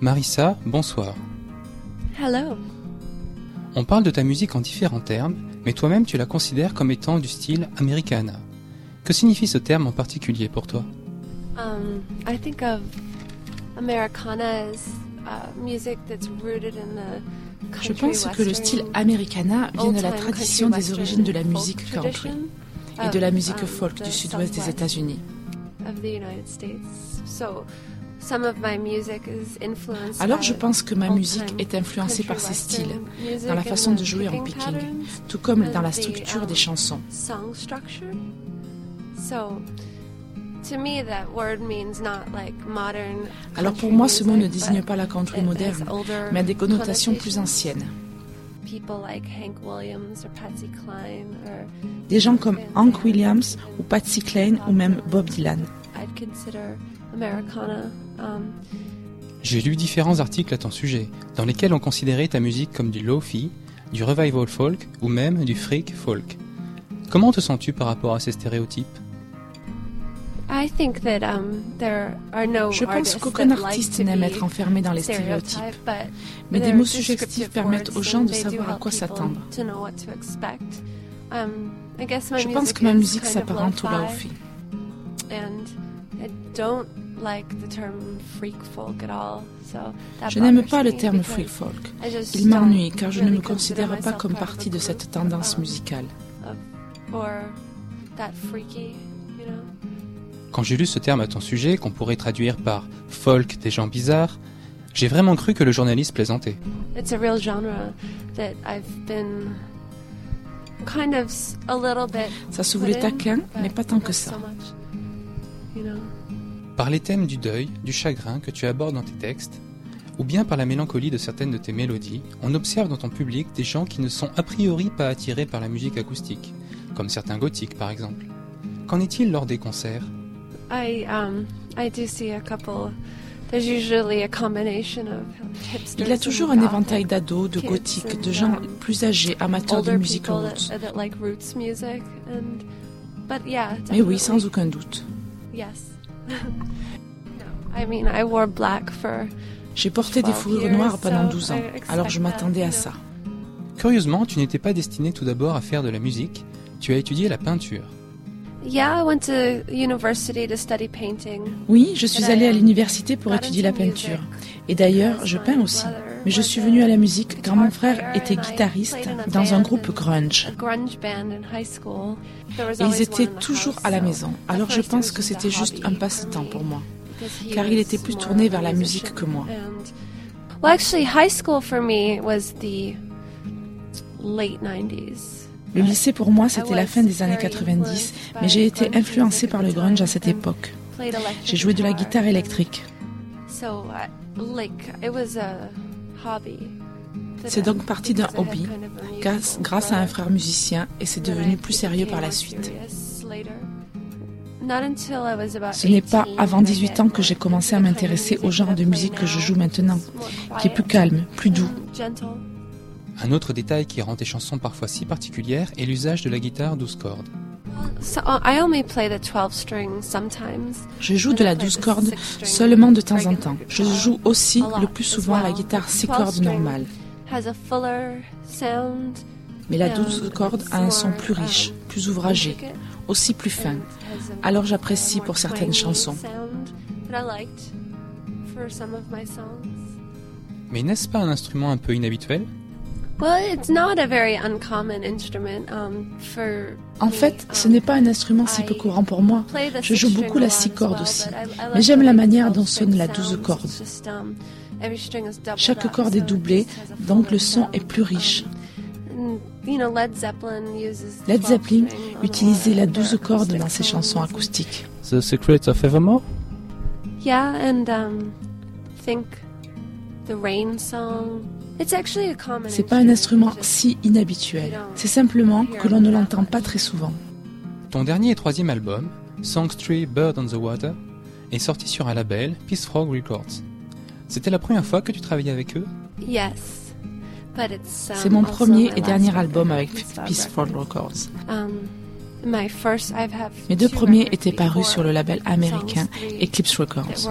Marissa, bonsoir. Hello. On parle de ta musique en différents termes, mais toi-même tu la considères comme étant du style Americana. Que signifie ce terme en particulier pour toi? I think of Americana as music that's rooted in the country. Je pense que le style Americana vient de la tradition des origines de la musique country et de la musique folk du sud-ouest des États-Unis. Alors je pense que ma musique est influencée par ces styles, dans la façon de jouer en picking, tout comme dans la structure des chansons. Alors pour moi, ce mot ne désigne pas la country moderne, mais a des connotations plus anciennes. Des gens comme Hank Williams ou Patsy Cline ou même Bob Dylan. J'ai lu différents articles à ton sujet, dans lesquels on considérait ta musique comme du lo-fi, du revival folk ou même du freak folk. Comment te sens-tu par rapport à ces stéréotypes? Je pense qu'aucun artiste n'aime être enfermé dans les stéréotypes, mais des mots suggestifs permettent aux gens de savoir à quoi s'attendre. Je pense que ma musique s'apparente au lo-fi. Je n'aime pas le terme freak folk. Il m'ennuie car je ne me considère pas comme partie de cette tendance musicale. Quand j'ai lu ce terme à ton sujet, qu'on pourrait traduire par « folk des gens bizarres », j'ai vraiment cru que le journaliste plaisantait. Ça se voulait taquin, mais pas tant que ça. Par les thèmes du deuil, du chagrin que tu abordes dans tes textes, ou bien par la mélancolie de certaines de tes mélodies, on observe dans ton public des gens qui ne sont a priori pas attirés par la musique acoustique, comme certains gothiques par exemple. Qu'en est-il lors des concerts? I do see a couple. There's usually a combination of hipsters. Il y a toujours un éventail d'ados, de gothiques, de gens plus âgés, amateurs de musique roots. Mais oui, sans aucun doute. J'ai porté des fourrures noires pendant 12 ans, alors je m'attendais à ça. Curieusement, tu n'étais pas destiné tout d'abord à faire de la musique, tu as étudié la peinture. Oui, je suis allée à l'université pour étudier la peinture. Et d'ailleurs, je peins aussi. Mais je suis venue à la musique car mon frère était guitariste dans un groupe grunge. Et ils étaient toujours à la maison. Alors je pense que c'était juste un passe-temps pour moi. Car il était plus tourné vers la musique que moi. Le lycée pour moi c'était la fin des années 90, mais j'ai été influencée par le grunge à cette époque. J'ai joué de la guitare électrique. C'est donc parti d'un hobby, grâce à un frère musicien, et c'est devenu plus sérieux par la suite. Ce n'est pas avant 18 ans que j'ai commencé à m'intéresser au genre de musique que je joue maintenant, qui est plus calme, plus doux. Un autre détail qui rend tes chansons parfois si particulières est l'usage de la guitare 12 cordes. Je joue de la 12 cordes seulement de temps en temps. Je joue aussi le plus souvent la guitare 6 cordes normale. Mais la 12 cordes a un son plus riche, plus ouvragé, aussi plus fin. Alors j'apprécie pour certaines chansons. Mais n'est-ce pas un instrument un peu inhabituel? En fait, ce n'est pas un instrument si peu courant pour moi. Je joue beaucoup la 6 cordes aussi, mais j'aime la manière dont sonne la 12 cordes. Chaque corde est doublée, donc le son est plus riche. Led Zeppelin utilisait la 12 cordes dans ses chansons acoustiques. The Secret of Evermore? Yeah, and think the Rain Song. C'est pas un instrument si inhabituel. C'est simplement que l'on ne l'entend pas très souvent. Ton dernier et troisième album, Songstree Bird on the Water, est sorti sur un label, Peace Frog Records. C'était la première fois que tu travaillais avec eux? C'est mon premier et dernier album avec Peace Frog Records. Mes deux premiers étaient parus sur le label américain Eclipse Records.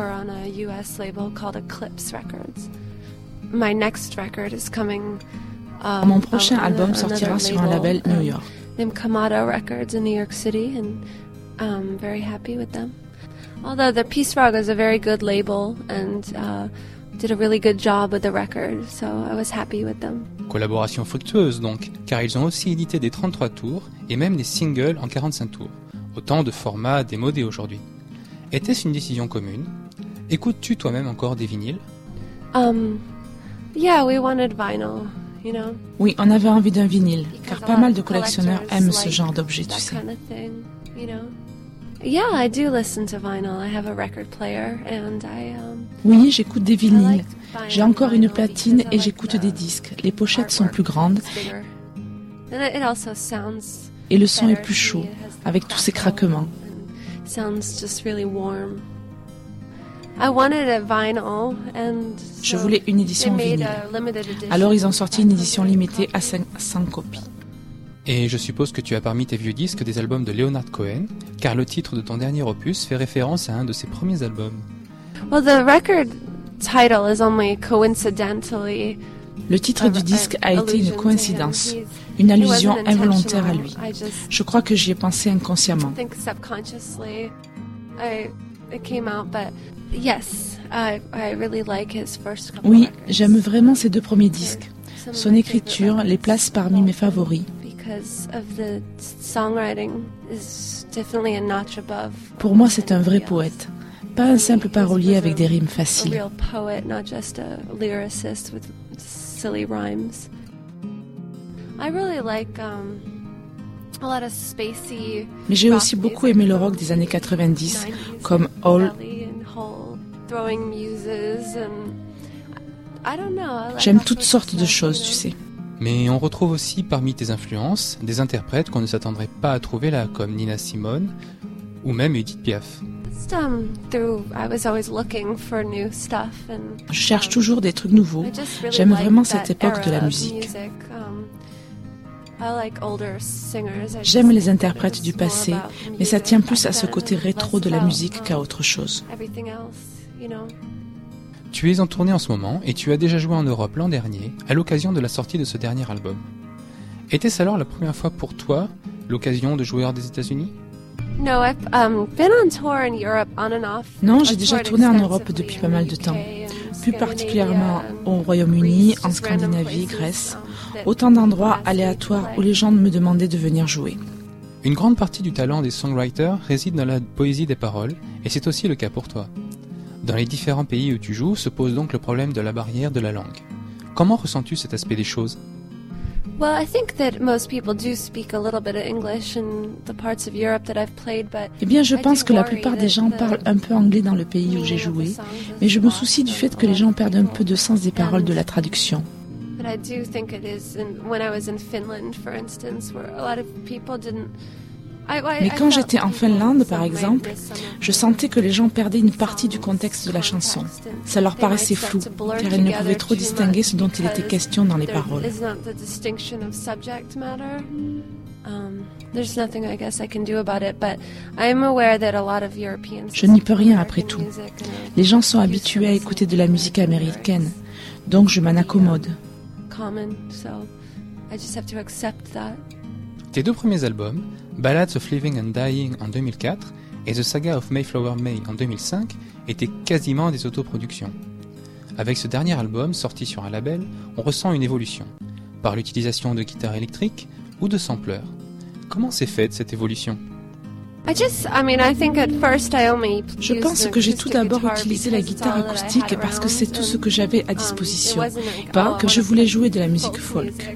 Mon prochain album sortira sur un label New York. Kamado Records in New York City, and I'm very happy with them. Although the Peace Frog is a very good label and did a really good job with the record, so I was happy with them. Collaboration fructueuse donc, car ils ont aussi édité des 33 tours et même des singles en 45 tours. Autant de formats démodés aujourd'hui. Était-ce une décision commune? Écoutes-tu toi-même encore des vinyles? Yeah, we wanted vinyl. Oui, on avait envie d'un vinyle, car pas mal de collectionneurs aiment ce genre d'objet, tu sais. Oui, j'écoute des vinyles. J'ai encore une platine et j'écoute des disques. Les pochettes sont plus grandes et le son est plus chaud, avec tous ces craquements. Je voulais une édition vinyle. Alors ils ont sorti une édition limitée à 500 copies. Et je suppose que tu as parmi tes vieux disques des albums de Leonard Cohen, car le titre de ton dernier opus fait référence à un de ses premiers albums. Le titre du disque a été une coïncidence, une allusion involontaire à lui. Je crois que j'y ai pensé inconsciemment. Oui, j'aime vraiment ses deux premiers disques. Son écriture les place parmi mes favoris. Pour moi, c'est un vrai poète, pas un simple parolier avec des rimes faciles. Mais j'ai aussi beaucoup aimé le rock des années 90, comme Hole. J'aime toutes sortes de choses, tu sais. Mais on retrouve aussi parmi tes influences des interprètes qu'on ne s'attendrait pas à trouver là, comme Nina Simone ou même Edith Piaf. Je cherche toujours des trucs nouveaux. J'aime vraiment cette époque de la musique. J'aime les interprètes du passé, mais ça tient plus à ce côté rétro de la musique qu'à autre chose. Tu es en tournée en ce moment et tu as déjà joué en Europe l'an dernier à l'occasion de la sortie de ce dernier album. Était-ce alors la première fois pour toi l'occasion de jouer hors des États-Unis? Non, j'ai déjà tourné en Europe depuis pas mal de temps, plus particulièrement au Royaume-Uni, en Scandinavie, Grèce, autant d'endroits aléatoires où les gens me demandaient de venir jouer. Une grande partie du talent des songwriters réside dans la poésie des paroles, et c'est aussi le cas pour toi. Dans les différents pays où tu joues se pose donc le problème de la barrière de la langue. Comment ressens-tu cet aspect des choses? Eh bien, je pense que la plupart des gens parlent un peu anglais dans le pays où j'ai joué, mais je me soucie du fait que les gens perdent un peu de sens des paroles de la traduction. Mais quand j'étais en Finlande, par exemple, je sentais que les gens perdaient une partie du contexte de la chanson. Ça leur paraissait flou, car ils ne pouvaient trop distinguer ce dont il était question dans les paroles. Je n'y peux rien après tout. Les gens sont habitués à écouter de la musique américaine, donc je m'en accommode. Tes deux premiers albums, Ballads of Living and Dying en 2004 et The Saga of Mayflower May en 2005, étaient quasiment des autoproductions. Avec ce dernier album, sorti sur un label, on ressent une évolution, par l'utilisation de guitares électriques ou de sampleurs. Comment s'est faite cette évolution? Je pense que j'ai tout d'abord utilisé la guitare acoustique parce que c'est tout ce que j'avais à disposition, pas que je voulais jouer de la musique folk.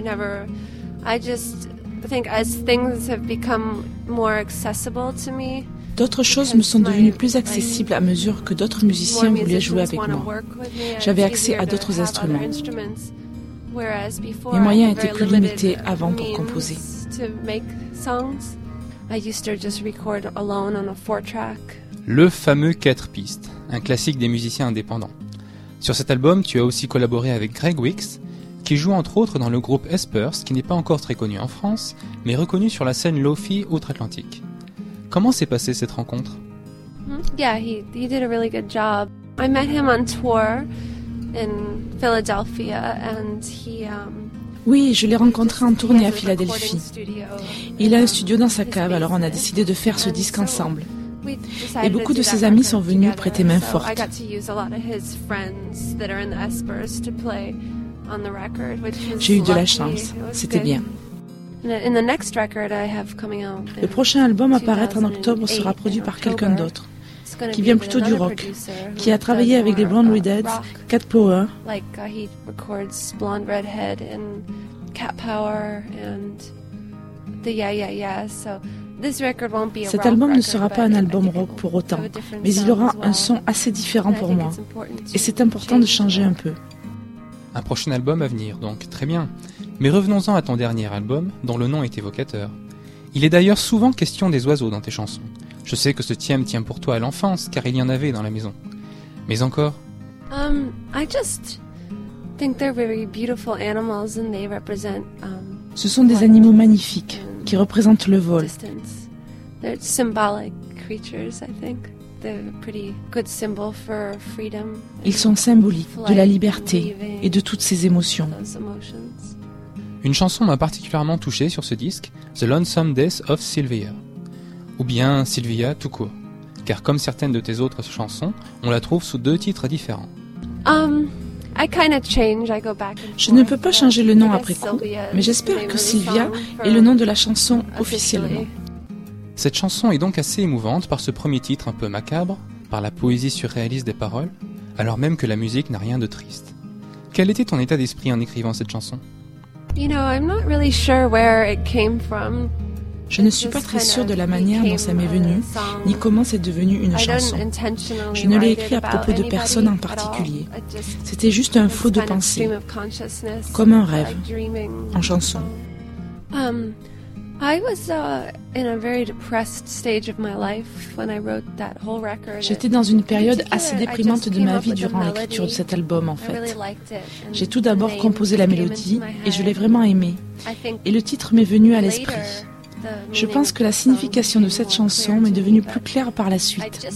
D'autres choses me sont devenues plus accessibles à mesure que d'autres musiciens voulaient jouer avec moi. J'avais accès à d'autres instruments. Mes moyens étaient plus limités avant pour composer. Le fameux 4 pistes, un classique des musiciens indépendants. Sur cet album, tu as aussi collaboré avec Greg Wicks, qui joue entre autres dans le groupe Espers, qui n'est pas encore très connu en France, mais reconnu sur la scène Lo-Fi outre-Atlantique. Comment s'est passée cette rencontre? Yeah, he did a really good job. I met him on tour in Philadelphia and he Oui, je l'ai rencontré en tournée à Philadelphie. Il a un studio dans sa cave, alors on a décidé de faire ce disque ensemble. Et beaucoup de ses amis sont venus prêter main forte. J'ai eu de la chance, c'était bien. Le prochain album à paraître en octobre sera produit par quelqu'un d'autre, qui vient plutôt du rock, qui a travaillé avec les Blonde Redheads, Cat Power. Cet album ne sera pas un album rock pour autant, mais il aura un son assez différent pour moi. Et c'est important de changer un peu. Un prochain album à venir, donc très bien. Mais revenons-en à ton dernier album, dont le nom est évocateur. Il est d'ailleurs souvent question des oiseaux dans tes chansons. Je sais que ce thème tient pour toi à l'enfance, car il y en avait dans la maison. Mais encore? Ce sont des animaux magnifiques, qui représentent le vol. Ils sont symboliques de la liberté et de toutes ces émotions. Une chanson m'a particulièrement touché sur ce disque, The Lonesome Death of Sylvia. Ou bien Sylvia tout court, car comme certaines de tes autres chansons, on la trouve sous 2 titres différents. Je ne peux pas changer le nom après coup, mais j'espère que Sylvia est le nom de la chanson officiellement. Cette chanson est donc assez émouvante par ce premier titre un peu macabre, par la poésie surréaliste des paroles, alors même que la musique n'a rien de triste. Quel était ton état d'esprit en écrivant cette chanson? Je ne suis pas très sûre de la manière dont ça m'est venu, ni comment c'est devenu une chanson. Je ne l'ai écrit à propos de personne en particulier. C'était juste un flot de pensée, comme un rêve, en chanson. J'étais dans une période assez déprimante de ma vie durant l'écriture de cet album, en fait. J'ai tout d'abord composé la mélodie et je l'ai vraiment aimée. Et le titre m'est venu à l'esprit. Je pense que la signification de cette chanson m'est devenue plus claire par la suite.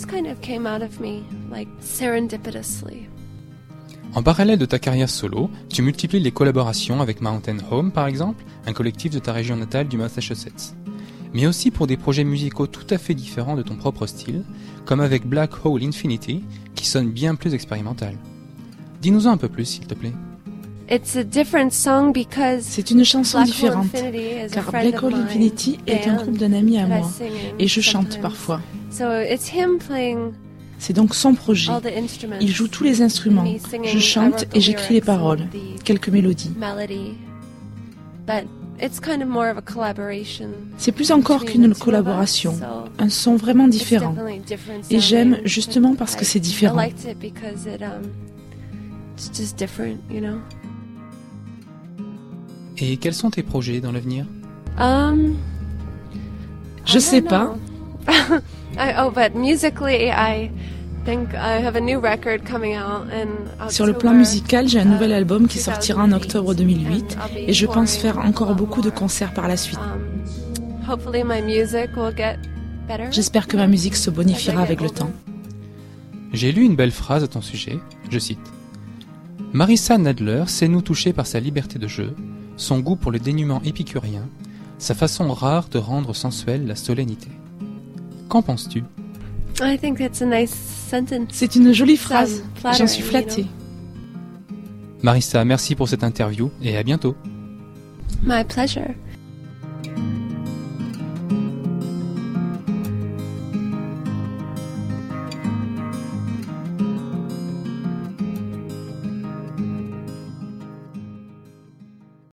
En parallèle de ta carrière solo, tu multiplies les collaborations avec Mountain Home par exemple, un collectif de ta région natale du Massachusetts. Mais aussi pour des projets musicaux tout à fait différents de ton propre style, comme avec Black Hole Infinity, qui sonne bien plus expérimental. Dis-nous-en un peu plus s'il te plaît. C'est une chanson différente, car Black Hole Infinity est un groupe d'un ami à moi, et je chante parfois. C'est donc son projet. Il joue tous les instruments, je chante et j'écris les paroles, quelques mélodies. C'est plus encore qu'une collaboration, un son vraiment différent. Et j'aime justement parce que c'est différent. Et quels sont tes projets dans l'avenir? Je sais pas. Sur le plan musical, j'ai un nouvel album qui sortira en octobre 2008 et je pense faire encore beaucoup de concerts par la suite. J'espère que ma musique se bonifiera avec le temps. J'ai lu une belle phrase à ton sujet, je cite. Marissa Nadler sait nous toucher par sa liberté de jeu, son goût pour le dénuement épicurien, sa façon rare de rendre sensuelle la solennité. Qu'en penses-tu? C'est une jolie phrase, j'en suis flattée. Marissa, merci pour cette interview et à bientôt. My pleasure.